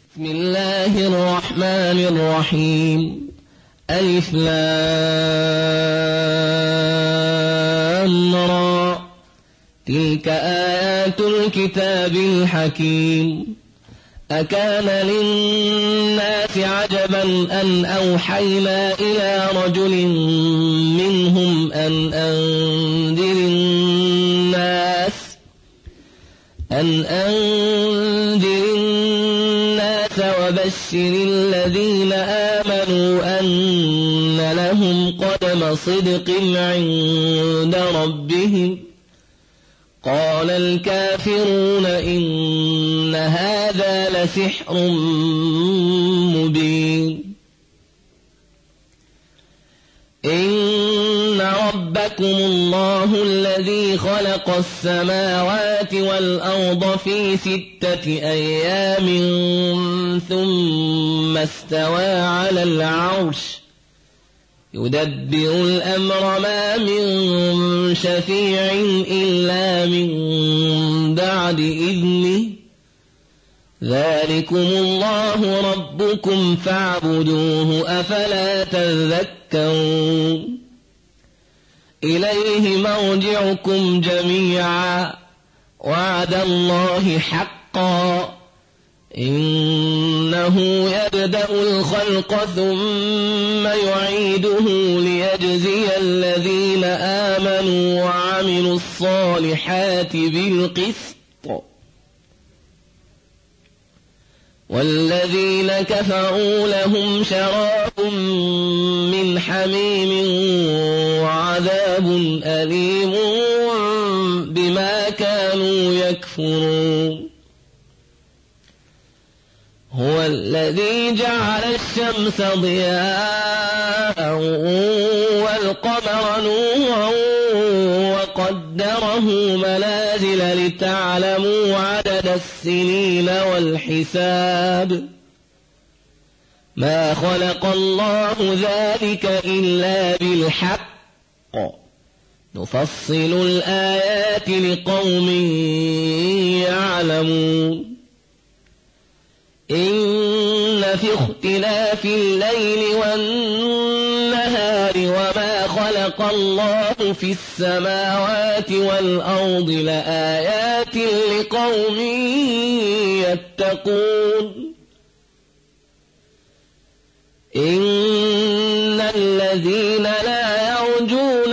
بسم الله الرحمن الرحيم. ألف لام را. تلك آيات الكتاب الحكيم. أكان للناس عجبا أن أوحينا إلى رجل منهم أن أنذر الناس وبشر الذين آمنوا أن لهم قدم صدق عند ربهم. قال الكافرون إن هذا لسحر مبين. إن ربكم الله الذي خلق السماوات والأرض في 6 أيام ثم استوى على العرش يدبر الأمر ما من شفيع إلا من بعد إذنه. ذلكم الله ربكم فاعبدوه أفلا تذكرون. إليه مرجعكم جميعا وعد الله حقا. إنه يبدأ الخلق ثم يعيده ليجزي الذين آمنوا وعملوا الصالحات بالقسط، والذين كفروا لهم شراب من حميم وعذاب أليم بما كانوا يكفرون. هو الذي جعل الشمس ضياء والقمر نورا وقدره منازل لتعلموا عدد السنين والحساب. ما خلق الله ذلك إلا بالحق. نفصل الآيات لقوم يعلمون. إن في اختلاف الليل والنهار وما خلق الله في السماوات والأرض لآيات لقوم يتقون. إن الذين لا يرجون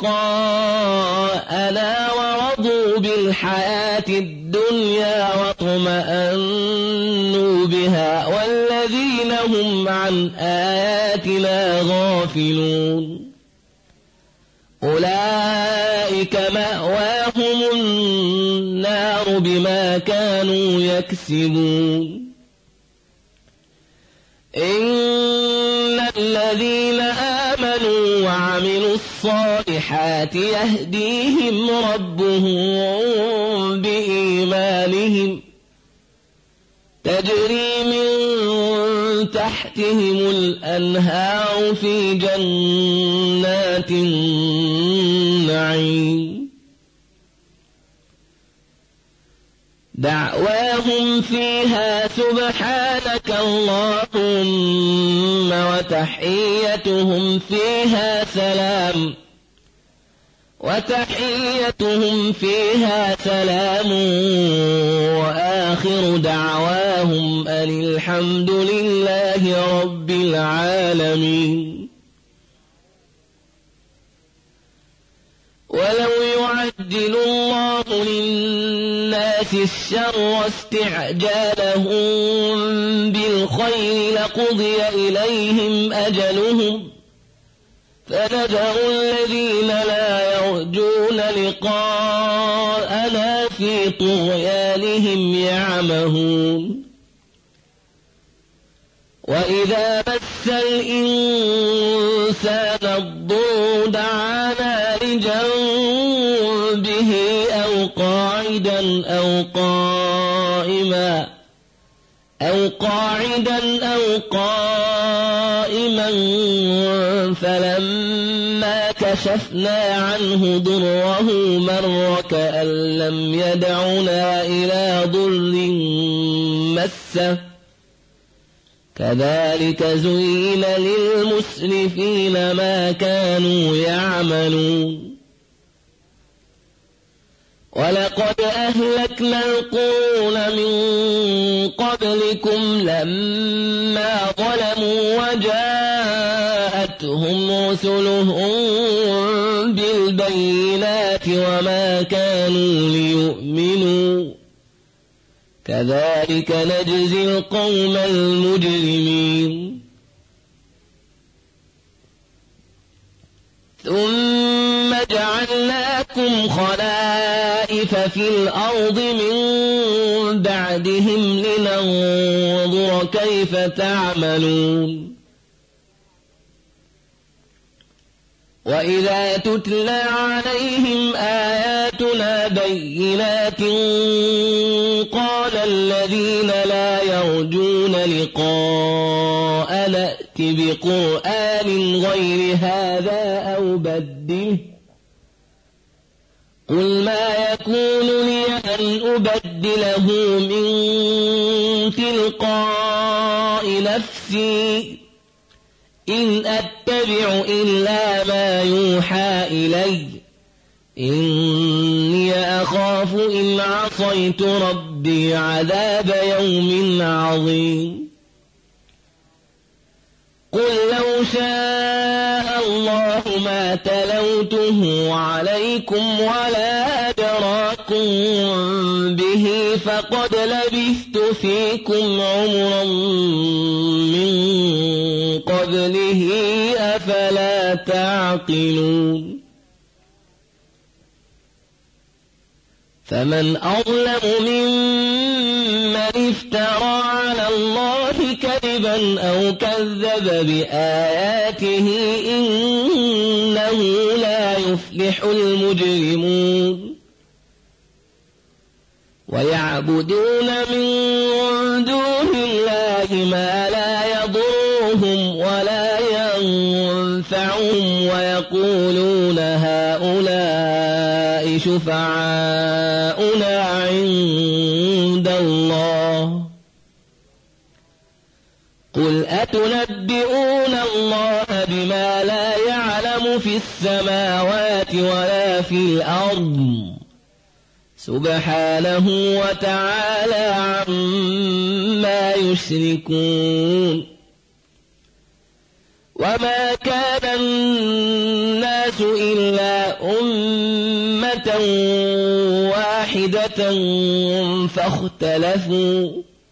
لقاءنا ورضوا بالحياة الدنيا واطمأنوا بها والذين هم عن آياتنا غافلون أولئك مأواهم النار بما كانوا يكسبون. إن الذين آمنوا وعملوا الصالحات يهديهم ربهم بإيمانهم تجري من تحتهم الأنهار في جنات النعيم. دعواهم فيها سبحانك اللهم وتحيتهم فيها سلام وآخر دعواهم أن الحمد لله رب العالمين. ولو يعجل الله للناس الشر استعجالهم بالخير لقضي إليهم أجلهم فنذر الذين لا يرجون لقاءنا في طغيانهم يعمهون. وإذا مس الإنسان الضر دعانا لجنبه أو قاعدا أو قائما فلما كشفنا عنه ضره مر كأن لم يدعنا إلى ضر مسه كذلك زين للمسرفين ما كانوا يعملون ولقد أهلكنا القرون من قبلكم لما ظلموا وجاءتهم رسلهم بالبينات وما كانوا ليؤمنوا كذلك نجزي القوم المجرمين ثم جعلناكم خلائف في الأرض من بعدهم لننظر كيف تعملون وإذا تتلى عليهم آياتنا بينات قال الذين لا يرجون لقاء نأت بقرآن غير هذا أو بدله قل ما يكون لي أن أبدله من تلقاء نفسي إن أتبع إلا ما يوحى إلي إني أخاف إن عصيت ربي عذاب يوم عظيم قل لو شاء الله ما تلوته عليكم ولا أدراكم به فقد لبثت فيكم عمرا من قبله أفلا تعقلون فمن أظلم ممن افترى على الله كذبا أو كذب بآياته إنه لا يفلح المجرمون ويعبدون من دون الله ما لا يضرهم ولا ينفعهم ويقولون هؤلاء شفعاؤنا عند الله قل أتنبئون الله بما لا يعلم في السماوات ولا في الأرض سبحانه وتعالى عما يشركون وما كان الناس إلا أمة واحدة فاختلفوا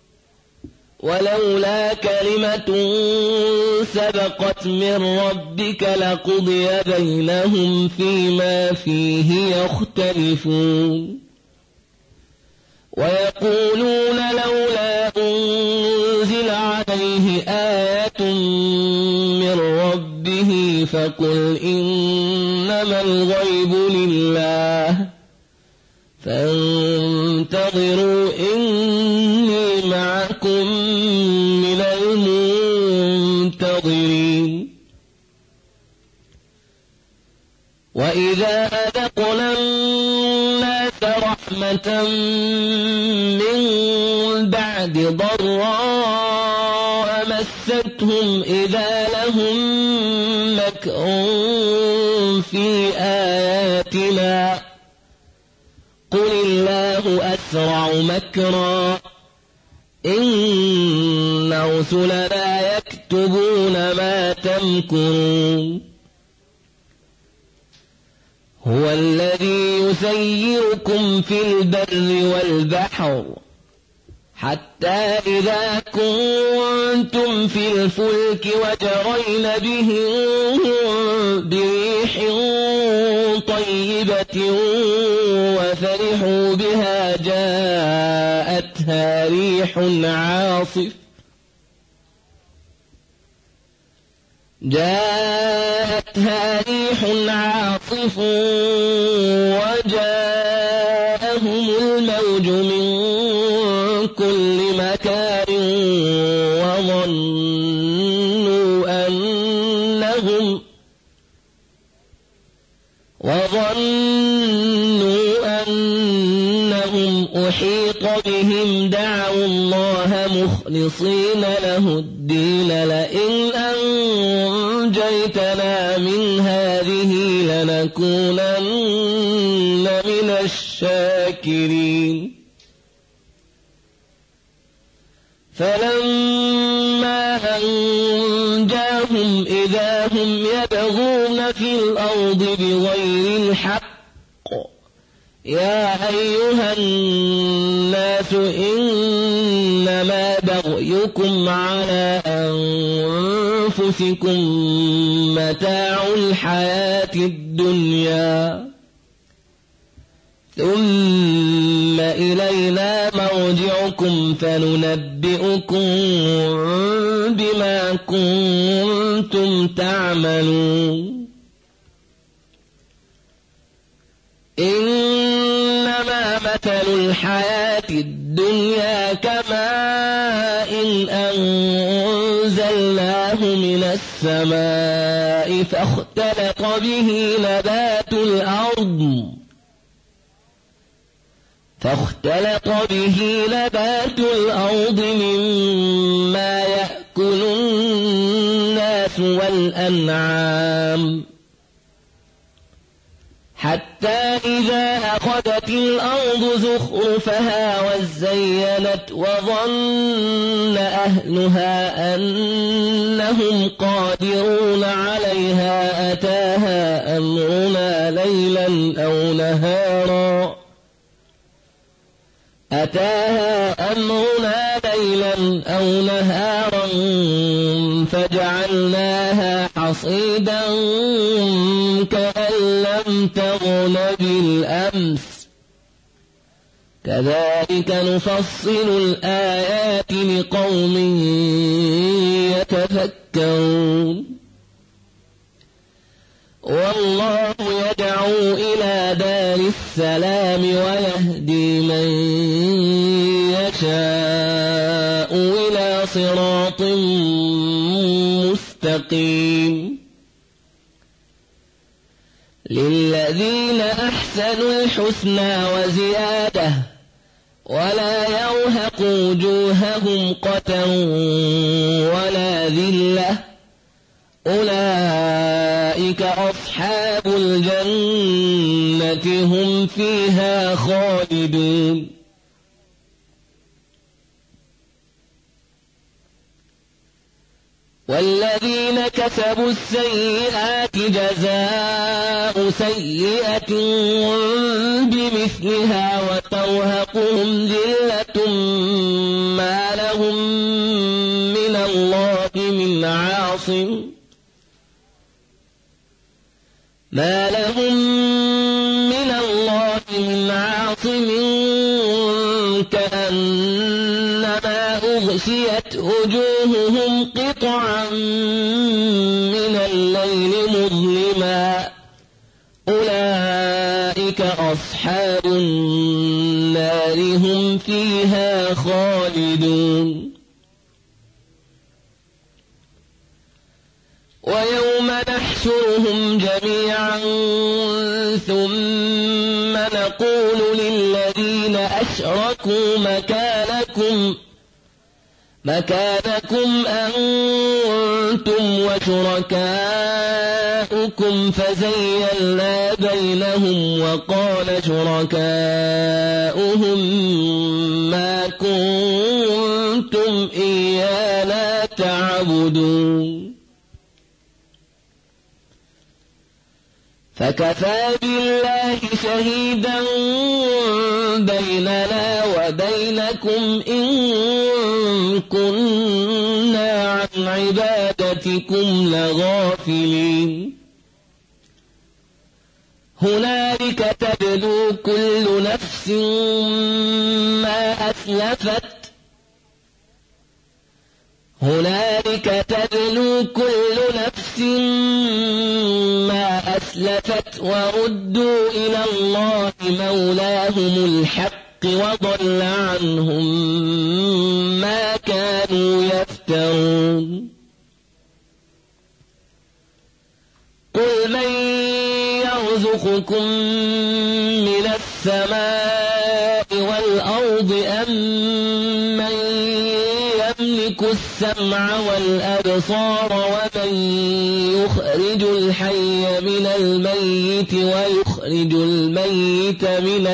ولولا كلمة سبقت من ربك لقضي بينهم فيما فيه يختلفون ويقولون لولا أنزل عليه آية من ربه فقل إنما الغيب لله فانتظروا إني معكم من المنتظرين وإذا أذقنا الناس رحمة من بعد ضراء مستهم إذا لهم مكر في آياتنا قل الله أسرع مكرا إن رسلنا يكتبون ما تمكرون هو الذي يسيركم في البر والبحر حتى إذا كنتم في الفلك وجرين بهم بريح طيبة وفرحوا بها جاءتها ريح عاصف وجاءهم الموج من كل مكان وظنوا أنهم أحيط بهم دعوا الله مخلصين له الدين لئن أنجيتنا من هذه لنكونن من الشاكرين فلما أنجاهم إذا هم يبغون في الأرض بغير الحق يا أيها الناس إنما بغيكم على أنفسكم متاع الحياة الدنيا ثم إلينا مرجعكم فننبئكم بما كنتم تعملون إنما مثل الحياة الدنيا كماء أنزلناه من السماء فاختلط به نبات الأرض مما يأكل الناس والأنعام حتى إذا أخذت الأرض زخرفها وزينت وظن أهلها أنهم قادرون عليها أتاها أمرنا ليلا أو نهارا فجعلناها حصيدا كأن لم تغن بالأمس كذلك نفصل الآيات لقوم يتفكرون والله يدعو إلى دار السلام ويهدي من يشاء إلى صراط مستقيم للذين أحسنوا الحسنى وزيادة ولا يرهق وجوههم قتر ولا ذلة أولئك أصحاب الجنة هم فيها خالدون والذين كسبوا السيئات جزاء سيئة بمثلها وترهقهم ذلة ما لهم من الله من عاصم كأنما أغشيت وجوههم قطعا من الليل مظلما أولئك أصحاب النار هم فيها خالدون ويوم نحشرهم جميعا ثم نقول للذين أشركوا مكانكم أنتم وشركاؤكم فزيّلنا بينهم وقال شركاؤهم ما كنتم إيانا تعبدون فكفى بالله شهيدا بيننا وبينكم إن كنا عن عبادتكم لغافلين هنالك تبلو كل نفس ما أسلفت وردوا إلى الله مولاهم الحق وضل عنهم ما كانوا يفترون قل من يرزقكم من السماء والأرض أم من يملك السمع والأبصار ومن يخرج الحي من الميت ويخرج الميت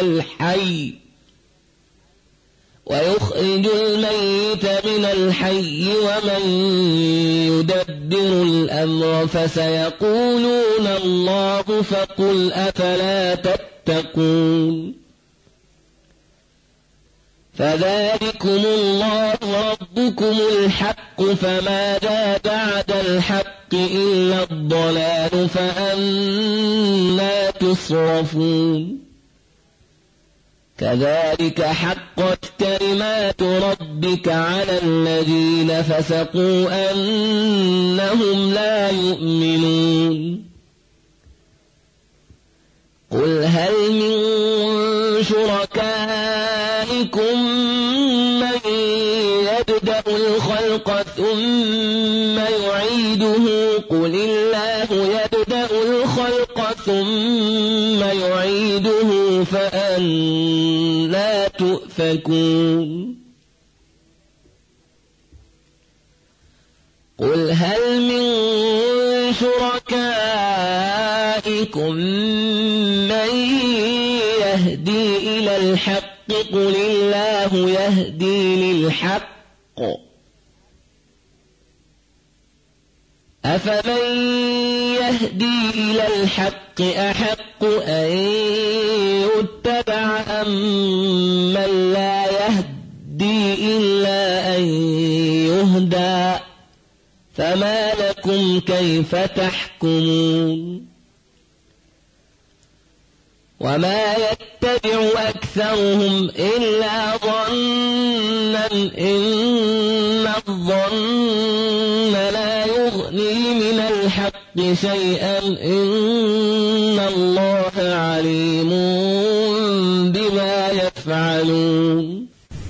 من الحي ومن يدبر الأمر فسيقولون الله فقل أفلا تتقون فذلكم الله ربكم الحق فماذا بعد الحق إلا الضلال فأنى تصرفون كذلك حقت كلمات ربك على الذين فسقوا أنهم لا يؤمنون قل هل من شركائكم من يبدأ الخلق ثم يعيده قل الله يبدأ الخلق ثم يعيده فأنى تؤفكون قل هل من شركائكم من يهدي إلى الحق قل الله يهدي للحق أفمن يهدي إلى الحق أحق أن يتبع أم من لا يهدي إلا أن يهدى فما لكم كيف تحكمون وما يتبع أكثرهم إلا ظنا إن الظن لا يغني من الحق شيئا إن الله عليم بما يفعلون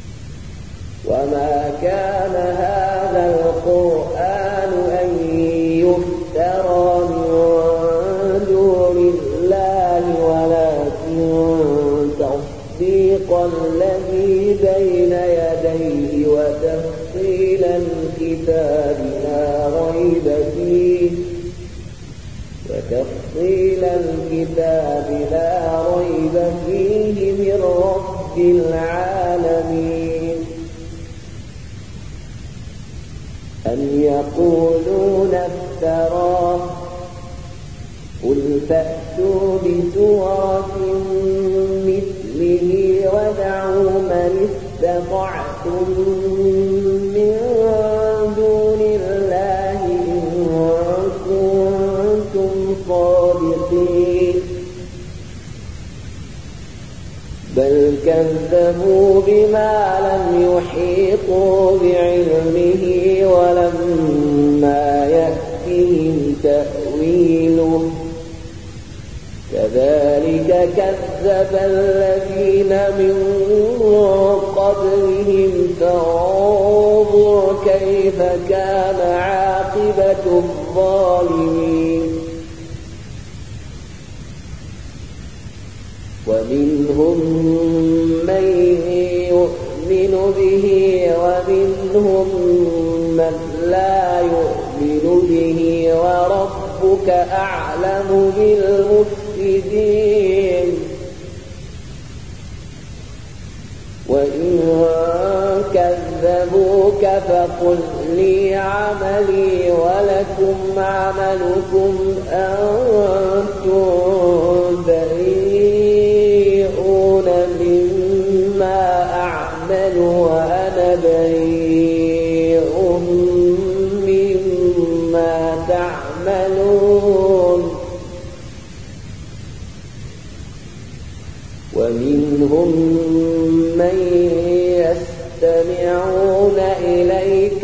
وما كان هذا القرآن أن يفترى من دون الله ولكن تصديق الذي بين يديه وتفصيل الكتاب لا ريب فيه من رب العالمين أم يقولون افتراه قل فأتوا بسورة مثله وادعوا من استطعتم من دون الله إن كنتم صادقين بل كذبوا بما لم يحيطوا بعلمه ولما يأتهم تأويله كذلك كذب الذين من قبلهم فانظر كيف كان عاقبة الظالمين ومنهم من يؤمن به ومنهم من لا يؤمن به وربك أعلم بالمفسدين وإن كذبوك فقل لي عملي ولكم عملكم أنتم بريئون مما أعمل وأنا بريء مما تعملون ومنهم من يستمعون إليك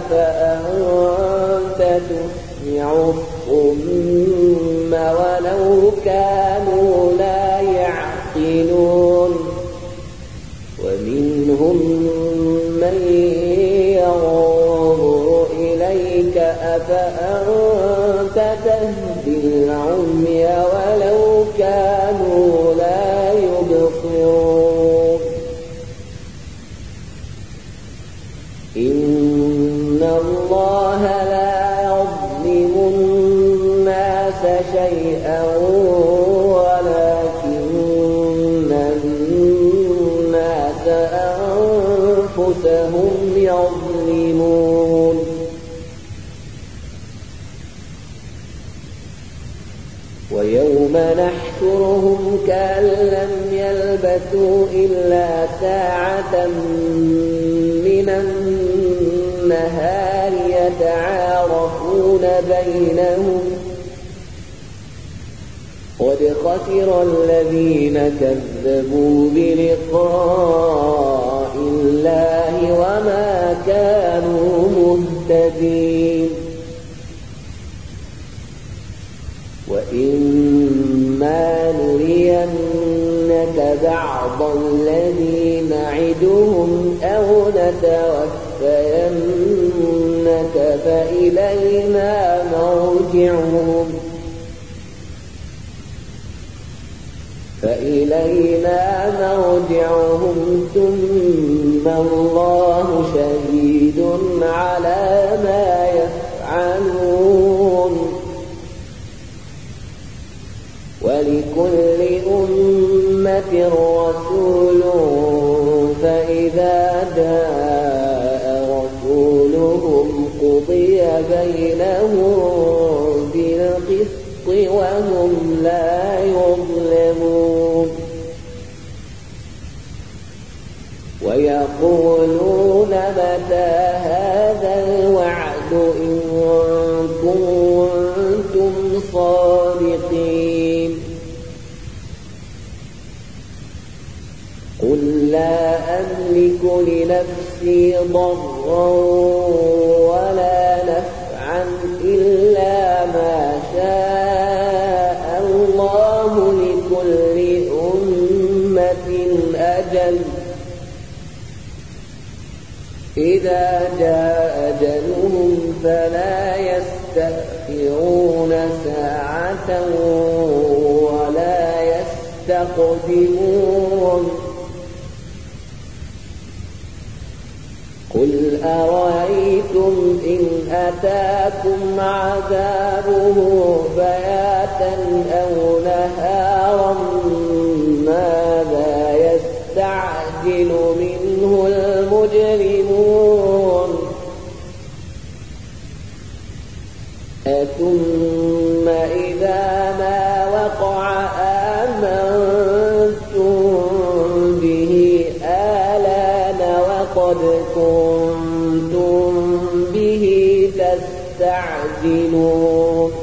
أفأنت تسمع الصم ولو كانوا لا يعقلون ومنهم من ينظر إليك أفأنت تهدي العمي ولو كانوا لا يبصرون إن الله لا يظلم الناس شيئا ولكن الناس أنفسهم يظلمون ويوم نحشرهم كأن لم يلبثوا إلا ساعة من النهار يتعارفون بينهم قد خسر الذين كذبوا بلقاء الله وما كانوا مهتدين وإما نرينك بعض الذي نعدهم أو نتوفينك فإلينا مرجعهم ثم الله شهيد على ما يفعلون ولكل أمة رسول فإذا جاء رسولهم قضي بينهم بالقسط وهم لا يظلمون ويقولون متى هذا الوعد إن كنتم صادقين قل لا أملك لنفسي ضرا ولا نفعا إلا ما شاء الله لكل أمة أجل إذا جاء أجلهم فلا يستأخرون ساعة ولا يستقدمون قل أرأيتم إن أتاكم عذابه بياتا أو نهارا ماذا يستعجل منه المجرمون ثم إذا ما وقع آمنتم به آلان وقد كنتم به تستعجلون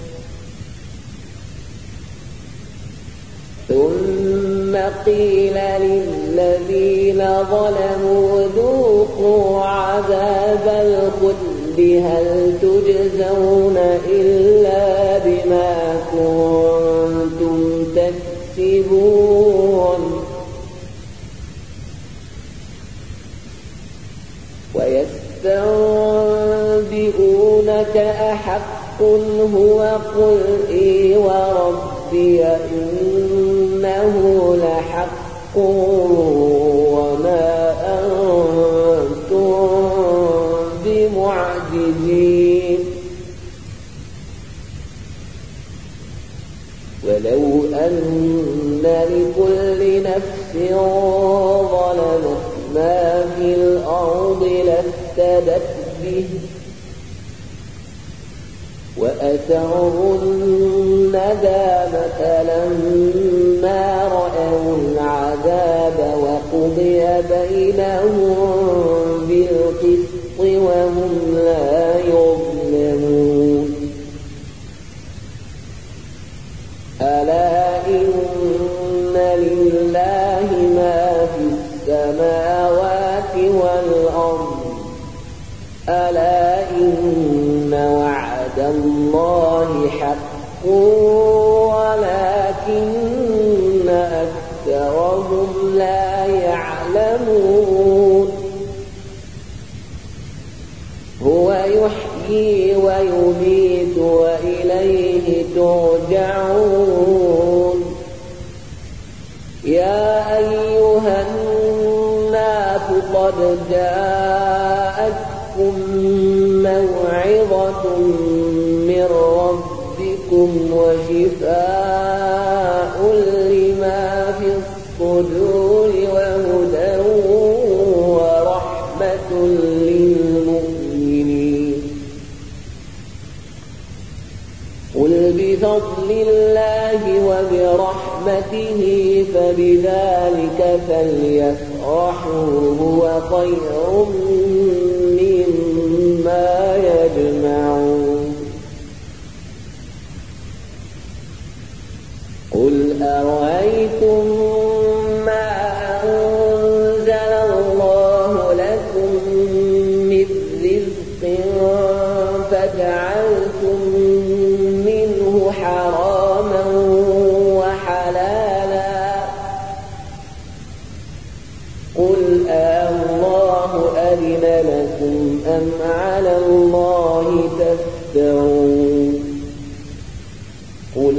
ثم قيل للذين ظلموا ذوقوا عذاب الخلد هل تجزون إلا بما كنتم تكسبون ويستنبئونك أحق هو قل إي وربي إنه لحق وما أنتم بمعجزين ولو أن لكل نفس ظلمت ما في الأرض لافتدت به وأسروا الندامة لما رأوا العذاب وقضي بينهم بالقسط وهم لا يظلمون ألا إن لله ما في السماوات والأرض ألا إن وعد الله حق ولكن أكثرهم لا يعلمون هو يحيي ويميت وإليه ترجعون يا أيها الناس قد جاءتكم موعظة من ربكم وشفاء لما في الصدور وهدى ورحمة للمؤمنين. قل بفضل الله وبرحمته فبذلك فليفرحوا هو خير مما يجمعون. قل أرأيتم ما أنزل الله لكم من رزق فجعلتم منه حراما وحلالا قل الله أذن لكم أم على الله تفترون. قل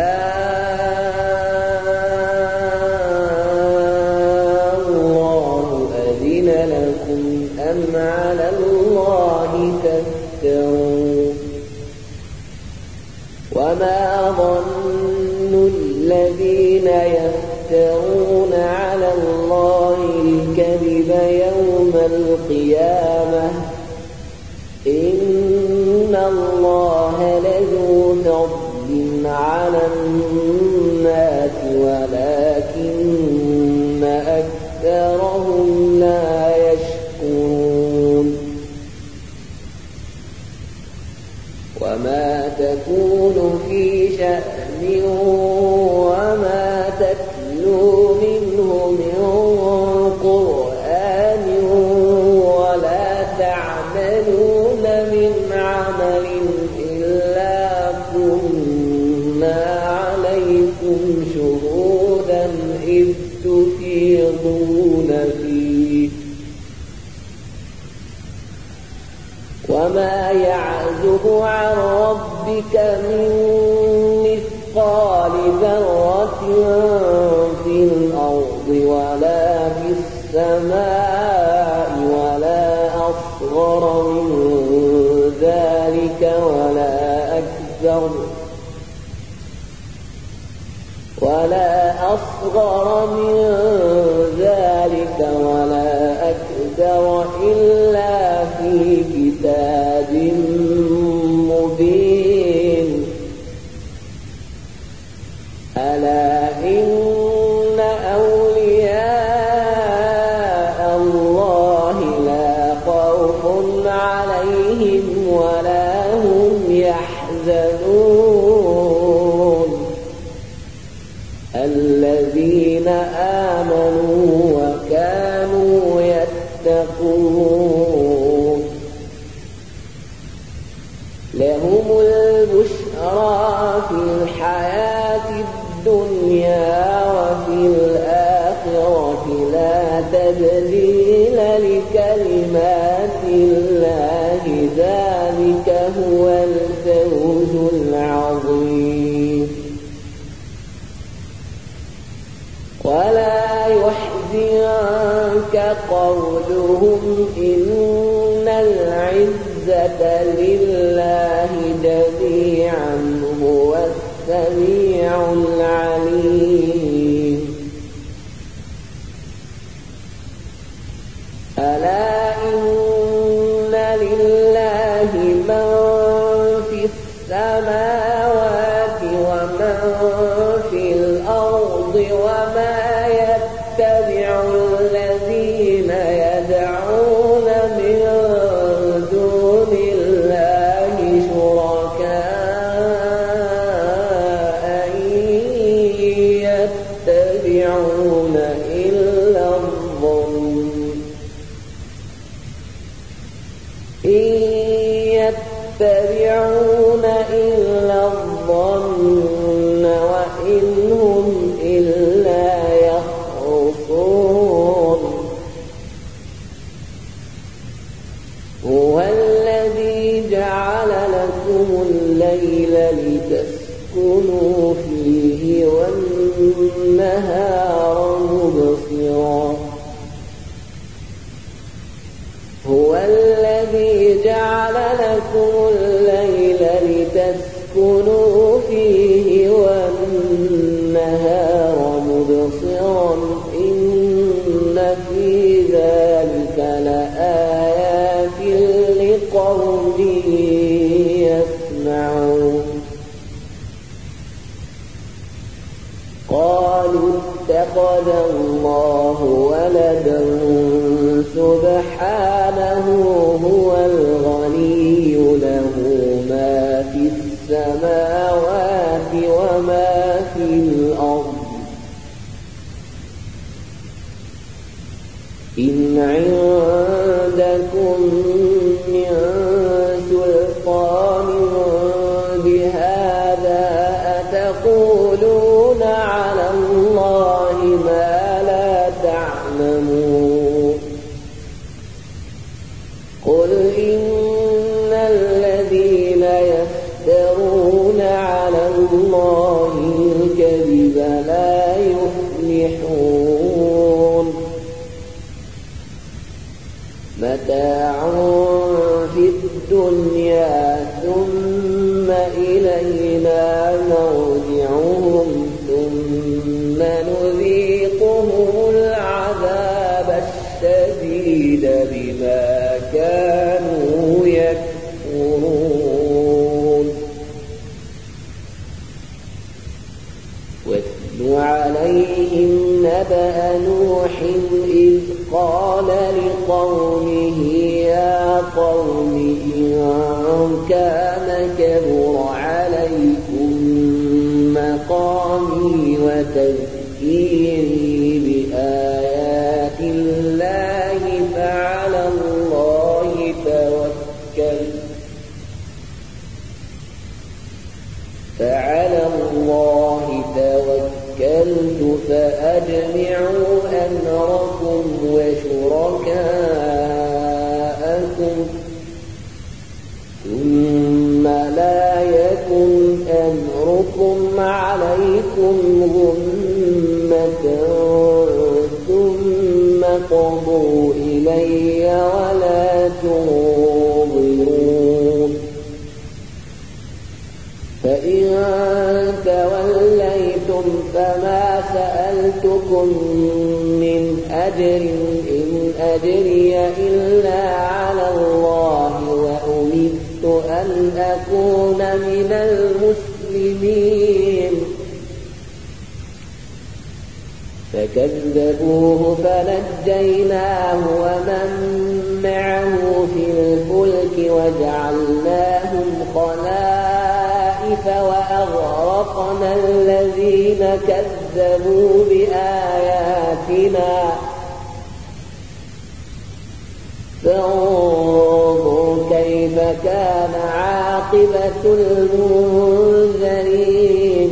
الله أذن لكم أم على الله تفترون. وما ظن الذين يفترون على الله الكذب يوم القيامة إن الله لذو فضل على الناس ولكن أكثرهم لا يشكرون. وما تكون في شأن وما تتلو منه من قرآن ولا تعملون من عمل إلا كنا عليكم شهودا إذ تفيضون فيه. وما يعزب عن ربك من مثقال ذرة في الأرض ولا في السماء ولا أصغر من ذلك ولا أكبر ولا أصغر من ذلك ولا أكبر إلا في كتاب مبين. ألا إن أولياء الله لا خوف عليهم ولا هم يحزنون الذين آمنوا وكانوا يتقون. لهم البشرى في الحياة الدنيا وفي الآخرة لا تبديل لكلمات الله ذلك هو الفوز العظيم. ولا يحزنك قولهم إن العزة لله جميعا هو السميع العليم. ألا إن لله من في السماوات ومن في الأرض وما يتبع الذين يدعون من دون الله شركاء إن يتبعون إلا الظن وإن هم إلا يخرصون. هو الذي جعل لكم الليل لتسكنوا فيه والنهار مبصرا. هو الذي جعل لكم الليل لتسكنوا فيه والنهار مبصرا إن في ذلك لآيات لقوم يسمعون قالوا اتخذ الله ولدا سبحانه هو الغني له ما في السماوات وما في الأرض إن عندكم من سلطان بهذا أتقولون على الله ما لا تعلمون قل إن الذين يفترون على الله الكذب لا يفلحون متاع في الدنيا ثم إلينا مرجعهم ثم نذيقهم العذاب الشديد بما كانوا يكفرون واتل عليهم نبأ نوح إذ قال لقومه يا قوم إن كان كبر عليكم مقامي وتذكيري بآيات الله فعلى الله توكلت فأجمعوا أمركم وشركاءكم ثم لا يكن أمركم عليكم غمة ثم قضوا إلي ولا تنظرون فإن توليتم فما سألتكم من أجر إن أجري إلا على الله وأمرت أن أكون من المسلمين فكذبوه فنجيناه ومن معه في الفلك وجعلناهم خلائف وأغرقنا الذين كذبوا بآياتنا فانظر كيف كان عاقبة المنذرين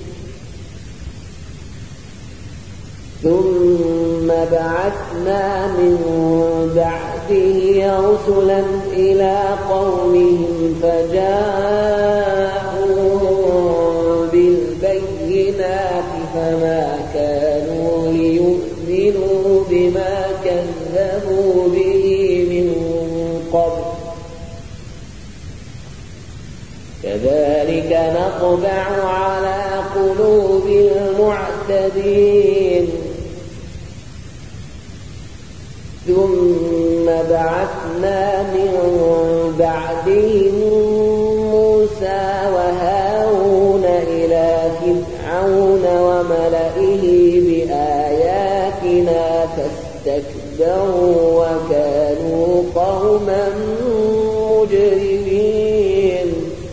ثم بعثنا من بعده رسلا إلى قومهم فجاءوا بالبينات فما كانوا ليؤمنوا بما كذبوا به من قبل كذلك نطبع على قلوب المعتدين ثم بعثنا من بعدهم موسى وهارون إلى فرعون وملئه بآياتنا فاستكبروا وكانوا قوما مجرمين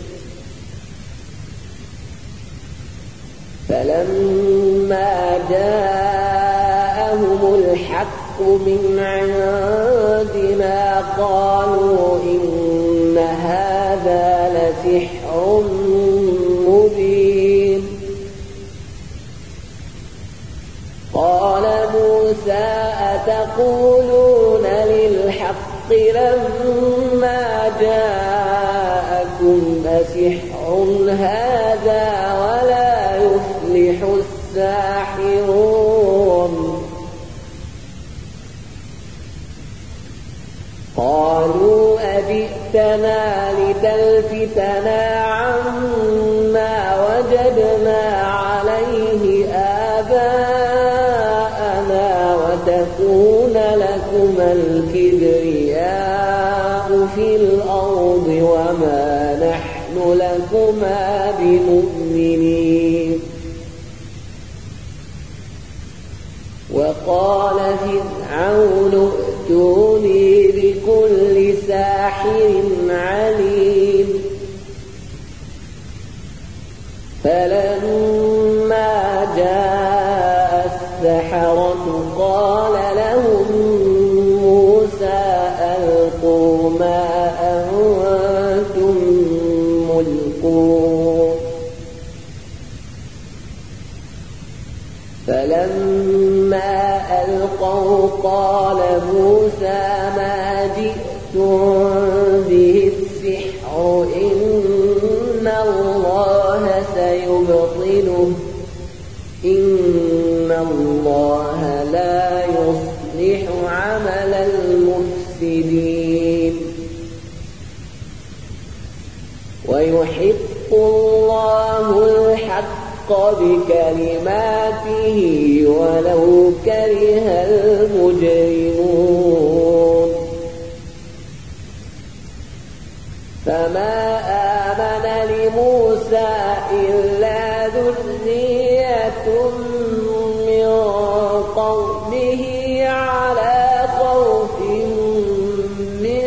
فلما جاءهم الحق من عندنا قالوا إن هذا لسحر مبين قال موسى أتقولون للحق لما جاءكم أسحر هذا ولا يفلح الساحرون قالوا أجئتنا لتلفتنا عما وجدنا عليه آباءنا وتكون لكما الكبرياء في الأرض وما نحن لكما بمؤمنين. وقال فرعون ائتوني بكل ساحر عليم. فلما جاء السحرة قال لهم موسى ألقوا ما أنتم ملقون. فلما ألقوا قال موسى ما جئتم به السحر إن الله سيبطله إن الله لا يصلح عمل المفسدين. ويحق الله الحق بكلماته ولو كره المجرمون. فما آمن لموسى إلا ذرية من قومه على خوف من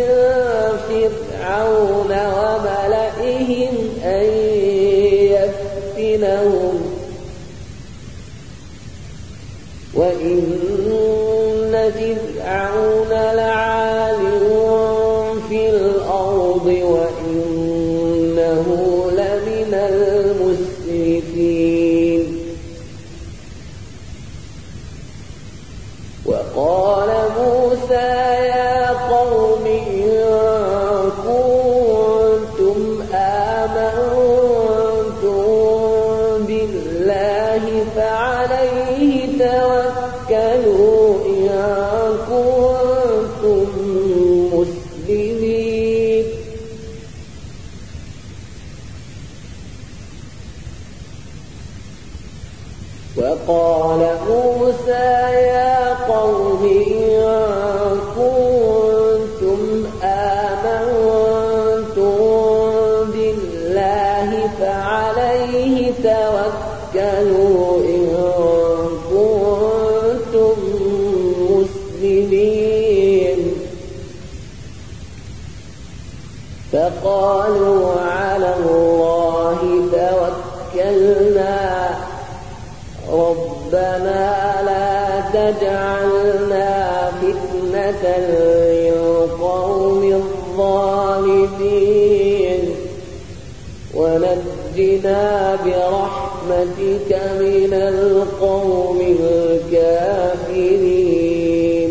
فرعون وملئهم أن يفتنهم وإن فرعون لعال في الأرض وإنه لمن المسرفين. وقال موسى يا قوم إن كنتم آمنتم بالله فعليه توكلوا إن كنتم مسلمين. وقال موسى يا قوم إن كنتم آمنتم بالله فعليه توكلوا إن كنتم مسلمين. فقالوا على الله توكلنا ربنا لا تجعلنا فتنة للقوم الظالمين ونجنا برحمتك من القوم الكافرين.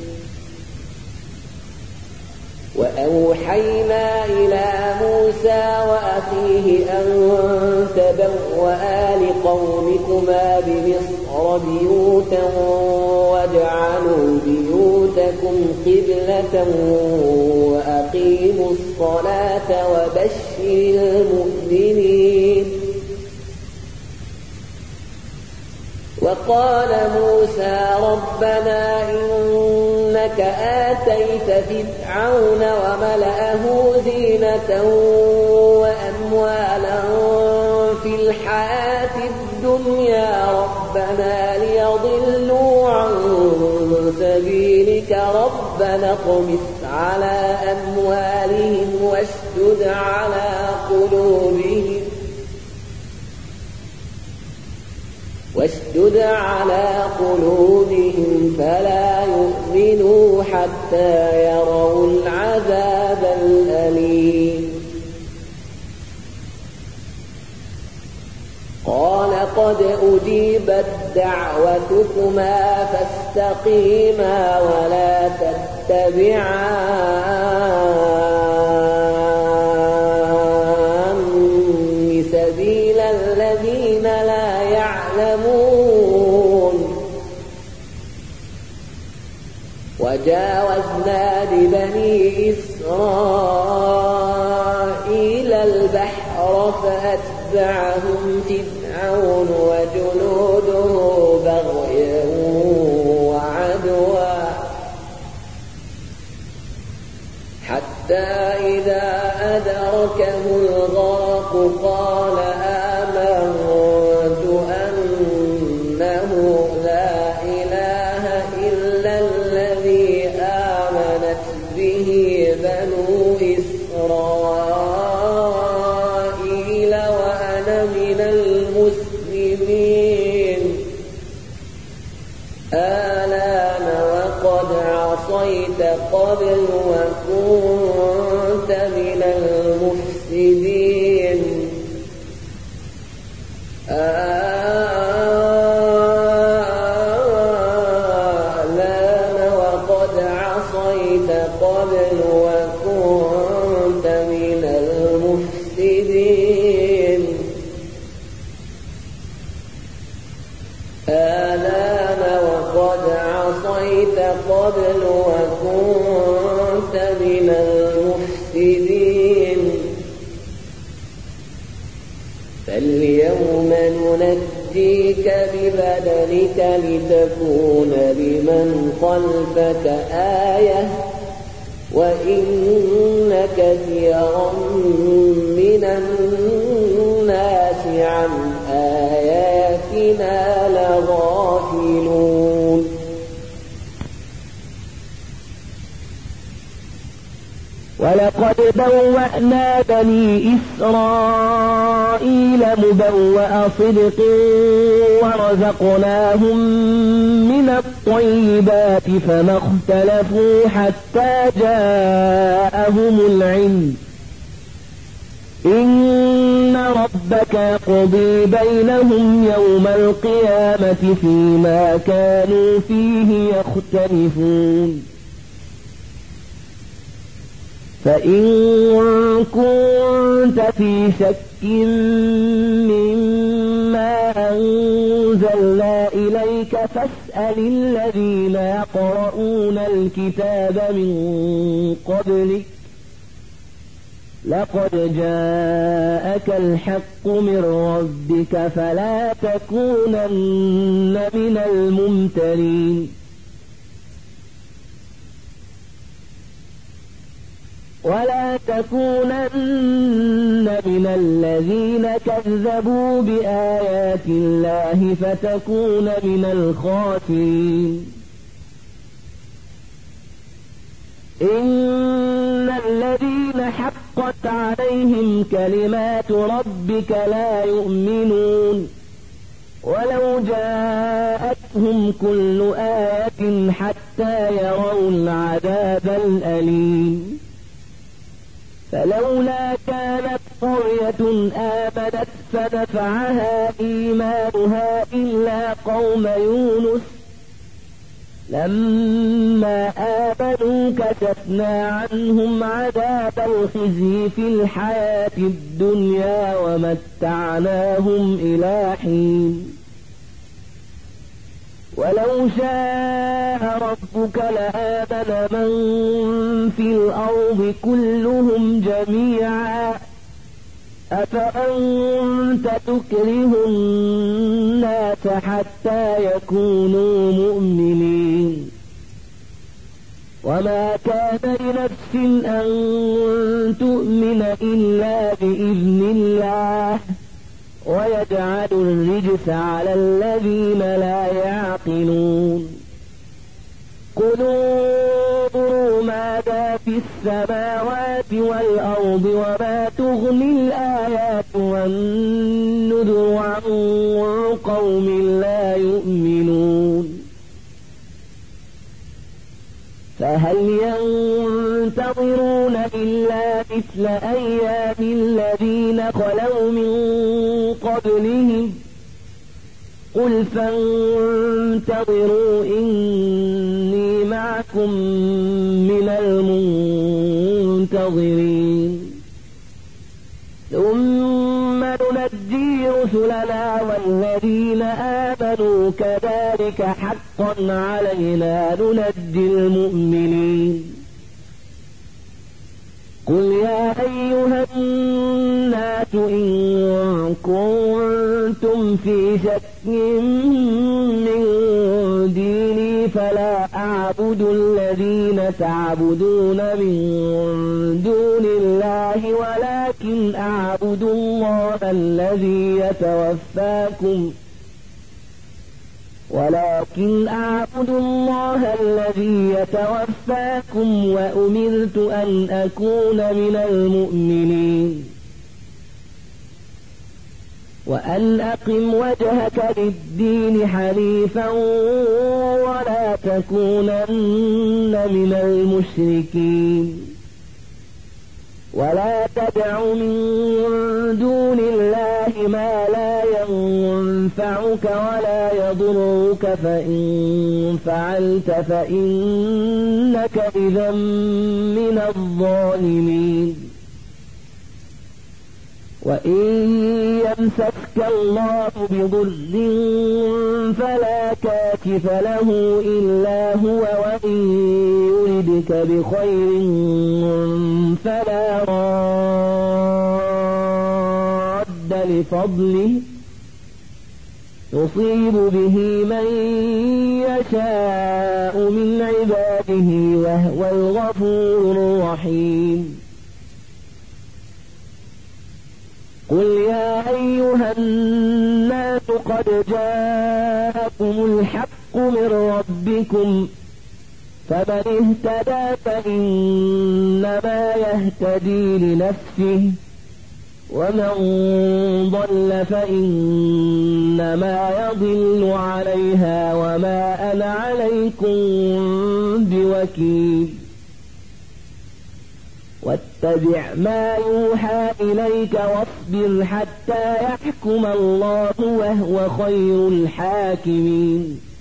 وأوحينا إلى موسى وأخيه أن تبوأ لقومكما بمصر بيوتا واجعلوا بيوتكم قبلة وأقيموا الصلاة وبشر المؤمنين. وقال موسى ربنا إنك آتيت فرعون وملأه زينة وأموالا في الحياة الدنيا ربنا ليضلوا عن سبيلك ربنا اطمس على أموالهم واشدد على قلوبهم فلا يؤمنوا حتى يروا العذاب الأليم. قال قد أجيبت دعوتكما فاستقيما ولا تتبعان سبيل الذين لا يعلمون. وجاوزنا ببني إسرائيل البحر فأتبعهم فرعون وجنوده بغيا وعدوا حتى إذا أدركه الغرق قال آمنت أنه لا إله إلا الذي آمنت به بنو إسرائيل وأنا من المسلمين الآن وقد عصيت قبل وكنت من المفسدين الآن وقد عصيت قبل وكنت من المفسدين الآن وقد عصيت قبل وكنت من المفسدين فاليوم ننجيك ببدنك لتكون لمن خلفك آية وإن كثيرا من الناس عن آياتنا لغافلون ولقد بوأنا بني إسرائيل مبوأ صدق ورزقناهم من الطيبات فما اختلفوا حتى جاءهم العلم إن ربك يقضي بينهم يوم القيامة فيما كانوا فيه يختلفون فإن كنت في شك مما أنزلنا إليك فاسأل الذين يقرؤون الكتاب من قبلك لقد جاءك الحق من ربك فلا تكونن من الممترين ولا تكونن من الذين كذبوا بآيات الله فتكون من الخاسرين إن الذين حقت عليهم كلمات ربك لا يؤمنون ولو جاءتهم كل آية حتى يروا العذاب الأليم فلولا كانت قرية آمنت فنفعها إيمانها إلا قوم يونس لما آمنوا كشفنا عنهم عذاب الخزي في الحياة الدنيا ومتعناهم إلى حين ولو شاء ربك لآمن من في الأرض كلهم جميعا أفأنت تكره الناس حتى يكونوا مؤمنين وما كان لنفس أن تؤمن إلا بإذن الله ويجعل الرجس على الذين لا يعقلون قلوا ماذا في السماوات والأرض وما تغني الآيات والنذر عن قوم لا يؤمنون فهل ينتظرون إلا مثل أيام الذين خلوا من قبلهم قل فانتظروا إني معكم من المنتظرين ثم ننجي رسلنا والذين آمنوا كذلك حقا علينا ننجي المؤمنين قل يا أيها الناس إن كنتم في شك من ديني فلا أعبد الذين تعبدون من دون الله ولكن أعبد الله الذي يتوفاكم وأمرت أن أكون من المؤمنين وأن أقم وجهك للدين حنيفا ولا تكونن من المشركين ولا تدع من دون الله ما لا ينفعك ولا يضرك فإن فعلت فإنك إذا من الظالمين وإن يمسسك الله بضر فلا كاشف له إلا هو وإن يردك بخير فلا راد لفضله يصيب به من يشاء من عباده وهو الغفور الرحيم قل يا أيها الناس قد جاءكم الحق من ربكم فمن اهتدى فإنما يهتدي لنفسه ومن ضل فإنما يضل عليها وما أنا عليكم بوكيل واتبع ما يوحى إليك واصبر حتى يحكم الله وهو خير الحاكمين